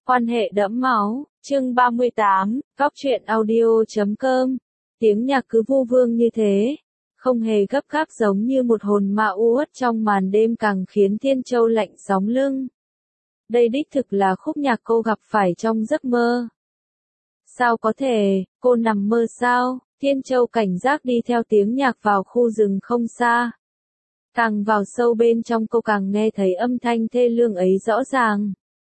Quan hệ đẫm máu, chương 38, góc truyện audio.com. Tiếng nhạc cứ vu vương như thế, không hề gấp gáp giống như một hồn ma uất trong màn đêm càng khiến Thiên Châu lạnh sống lưng. Đây đích thực là khúc nhạc cô gặp phải trong giấc mơ. Sao có thể, cô nằm mơ sao? Thiên Châu cảnh giác đi theo tiếng nhạc vào khu rừng không xa. Càng vào sâu bên trong cô càng nghe thấy âm thanh thê lương ấy rõ ràng.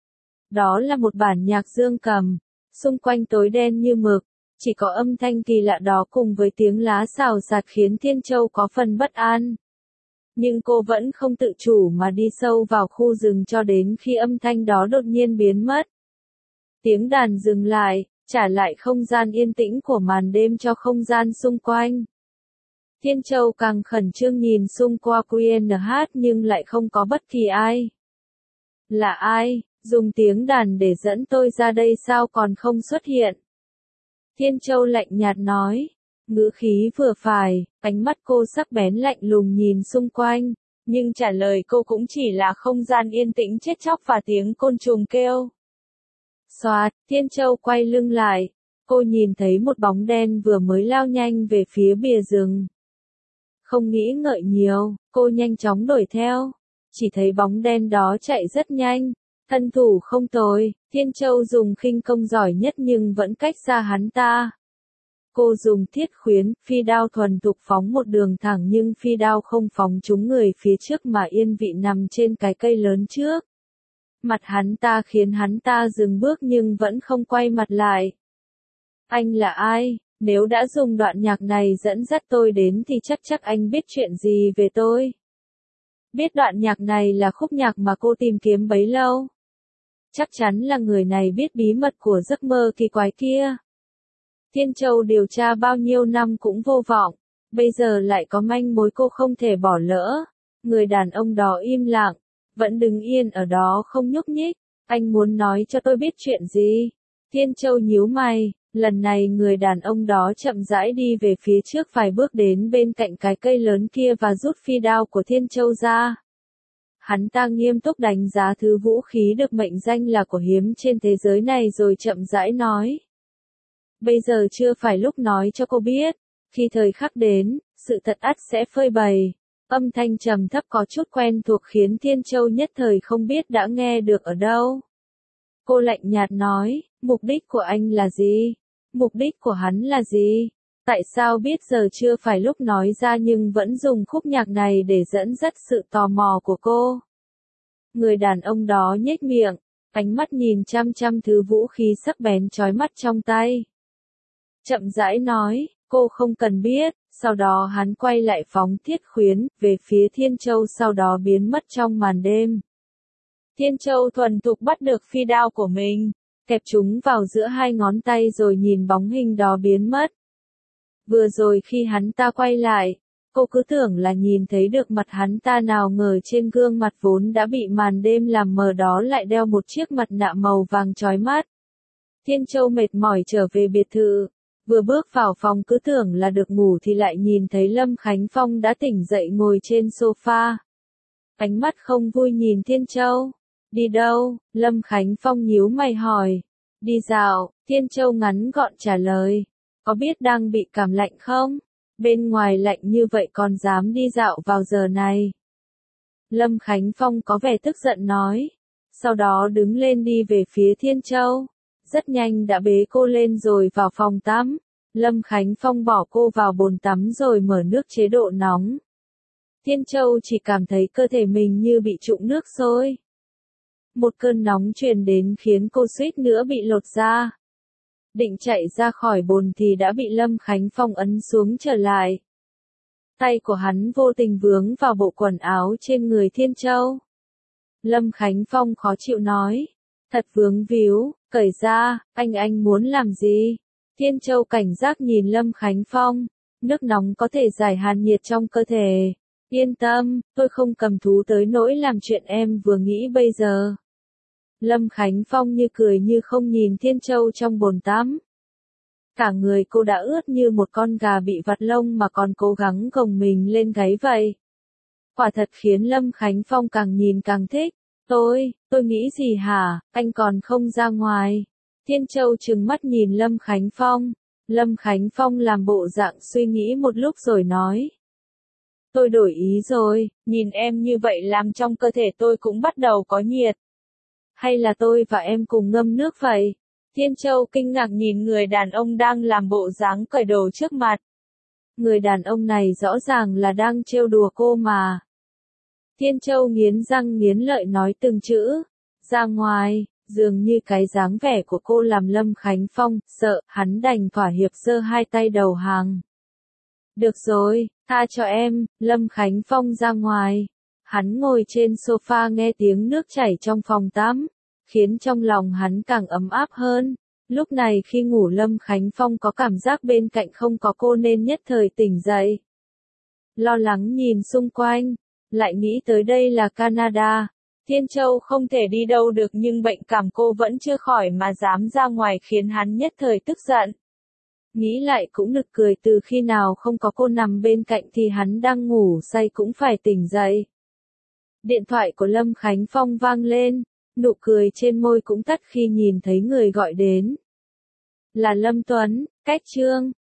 Đó là một bản nhạc dương cầm, xung quanh tối đen như mực, chỉ có âm thanh kỳ lạ đó cùng với tiếng lá xào xạc khiến Thiên Châu có phần bất an. Nhưng cô vẫn không tự chủ mà đi sâu vào khu rừng cho đến khi âm thanh đó đột nhiên biến mất. Tiếng đàn dừng lại, trả lại không gian yên tĩnh của màn đêm cho không gian xung quanh. Thiên Châu càng khẩn trương nhìn xung qua QNH nhưng lại không có bất kỳ ai. Là ai? Dùng tiếng đàn để dẫn tôi ra đây sao còn không xuất hiện? Thiên Châu lạnh nhạt nói, ngữ khí vừa phải, ánh mắt cô sắc bén lạnh lùng nhìn xung quanh, nhưng trả lời cô cũng chỉ là không gian yên tĩnh chết chóc và tiếng côn trùng kêu. Xoạt, Thiên Châu quay lưng lại, cô nhìn thấy một bóng đen vừa mới lao nhanh về phía bìa rừng. Không nghĩ ngợi nhiều, cô nhanh chóng đuổi theo, chỉ thấy bóng đen đó chạy rất nhanh. Thân thủ không tồi, Thiên Châu dùng khinh công giỏi nhất nhưng vẫn cách xa hắn ta. Cô dùng thiết khuyến, phi đao thuần thục phóng một đường thẳng nhưng phi đao không phóng trúng người phía trước mà yên vị nằm trên cái cây lớn trước. Mặt hắn ta khiến hắn ta dừng bước nhưng vẫn không quay mặt lại. Anh là ai? Nếu đã dùng đoạn nhạc này dẫn dắt tôi đến thì chắc anh biết chuyện gì về tôi. Biết đoạn nhạc này là khúc nhạc mà cô tìm kiếm bấy lâu. Chắc chắn là người này biết bí mật của giấc mơ kỳ quái kia. Thiên Châu điều tra bao nhiêu năm cũng vô vọng, bây giờ lại có manh mối cô không thể bỏ lỡ. Người đàn ông đó im lặng, vẫn đứng yên ở đó không nhúc nhích. Anh muốn nói cho tôi biết chuyện gì? Thiên Châu nhíu mày, lần này người đàn ông đó chậm rãi đi về phía trước vài bước đến bên cạnh cái cây lớn kia và rút phi đao của Thiên Châu ra. Hắn ta nghiêm túc đánh giá thứ vũ khí được mệnh danh là của hiếm trên thế giới này rồi chậm rãi nói. Bây giờ chưa phải lúc nói cho cô biết, khi thời khắc đến, sự thật ắt sẽ phơi bày. Âm thanh trầm thấp có chút quen thuộc khiến Thiên Châu nhất thời không biết đã nghe được ở đâu. Cô lạnh nhạt nói, mục đích của anh là gì? Mục đích của hắn là gì? Tại sao biết giờ chưa phải lúc nói ra nhưng vẫn dùng khúc nhạc này để dẫn dắt sự tò mò của cô? Người đàn ông đó nhếch miệng, ánh mắt nhìn chăm chăm thứ vũ khí sắc bén chói mắt trong tay. Chậm rãi nói, cô không cần biết, sau đó hắn quay lại phóng thiết khuyến, về phía Thiên Châu sau đó biến mất trong màn đêm. Thiên Châu thuần thục bắt được phi đao của mình, kẹp chúng vào giữa hai ngón tay rồi nhìn bóng hình đó biến mất. Vừa rồi khi hắn ta quay lại, cô cứ tưởng là nhìn thấy được mặt hắn ta nào ngờ trên gương mặt vốn đã bị màn đêm làm mờ đó lại đeo một chiếc mặt nạ màu vàng chói mắt. Thiên Châu mệt mỏi trở về biệt thự, vừa bước vào phòng cứ tưởng là được ngủ thì lại nhìn thấy Lâm Khánh Phong đã tỉnh dậy ngồi trên sofa. Ánh mắt không vui nhìn Thiên Châu. Đi đâu? Lâm Khánh Phong nhíu mày hỏi. Đi dạo, Thiên Châu ngắn gọn trả lời. Có biết đang bị cảm lạnh không? Bên ngoài lạnh như vậy còn dám đi dạo vào giờ này. Lâm Khánh Phong có vẻ tức giận nói. Sau đó đứng lên đi về phía Thiên Châu. Rất nhanh đã bế cô lên rồi vào phòng tắm. Lâm Khánh Phong bỏ cô vào bồn tắm rồi mở nước chế độ nóng. Thiên Châu chỉ cảm thấy cơ thể mình như bị trụng nước sôi. Một cơn nóng truyền đến khiến cô suýt nữa bị lột da. Định chạy ra khỏi bồn thì đã bị Lâm Khánh Phong ấn xuống trở lại. Tay của hắn vô tình vướng vào bộ quần áo trên người Thiên Châu. Lâm Khánh Phong khó chịu nói. Thật vướng víu, cởi ra, anh muốn làm gì? Thiên Châu cảnh giác nhìn Lâm Khánh Phong. Nước nóng có thể giải hàn nhiệt trong cơ thể. Yên tâm, tôi không cầm thú tới nỗi làm chuyện em vừa nghĩ bây giờ. Lâm Khánh Phong như cười như không nhìn Thiên Châu trong bồn tắm. Cả người cô đã ướt như một con gà bị vặt lông mà còn cố gắng gồng mình lên gáy vậy. Quả thật khiến Lâm Khánh Phong càng nhìn càng thích. Tôi nghĩ gì hả, anh còn không ra ngoài. Thiên Châu trừng mắt nhìn Lâm Khánh Phong. Lâm Khánh Phong làm bộ dạng suy nghĩ một lúc rồi nói. Tôi đổi ý rồi, nhìn em như vậy làm trong cơ thể tôi cũng bắt đầu có nhiệt. Hay là tôi và em cùng ngâm nước vậy? Thiên Châu kinh ngạc nhìn người đàn ông đang làm bộ dáng cởi đồ trước mặt. Người đàn ông này rõ ràng là đang trêu đùa cô mà. Thiên Châu nghiến răng nghiến lợi nói từng chữ. Ra ngoài, dường như cái dáng vẻ của cô làm Lâm Khánh Phong sợ, hắn đành thỏa hiệp giơ hai tay đầu hàng. Được rồi, tha cho em, Lâm Khánh Phong ra ngoài. Hắn ngồi trên sofa nghe tiếng nước chảy trong phòng tắm, khiến trong lòng hắn càng ấm áp hơn. Lúc này khi ngủ Lâm Khánh Phong có cảm giác bên cạnh không có cô nên nhất thời tỉnh dậy. Lo lắng nhìn xung quanh, lại nghĩ tới đây là Canada. Thiên Châu không thể đi đâu được nhưng bệnh cảm cô vẫn chưa khỏi mà dám ra ngoài khiến hắn nhất thời tức giận. Nghĩ lại cũng nực cười, từ khi nào không có cô nằm bên cạnh thì hắn đang ngủ say cũng phải tỉnh dậy. Điện thoại của Lâm Khánh Phong vang lên, nụ cười trên môi cũng tắt khi nhìn thấy người gọi đến. Là Lâm Tuấn, cách Trương.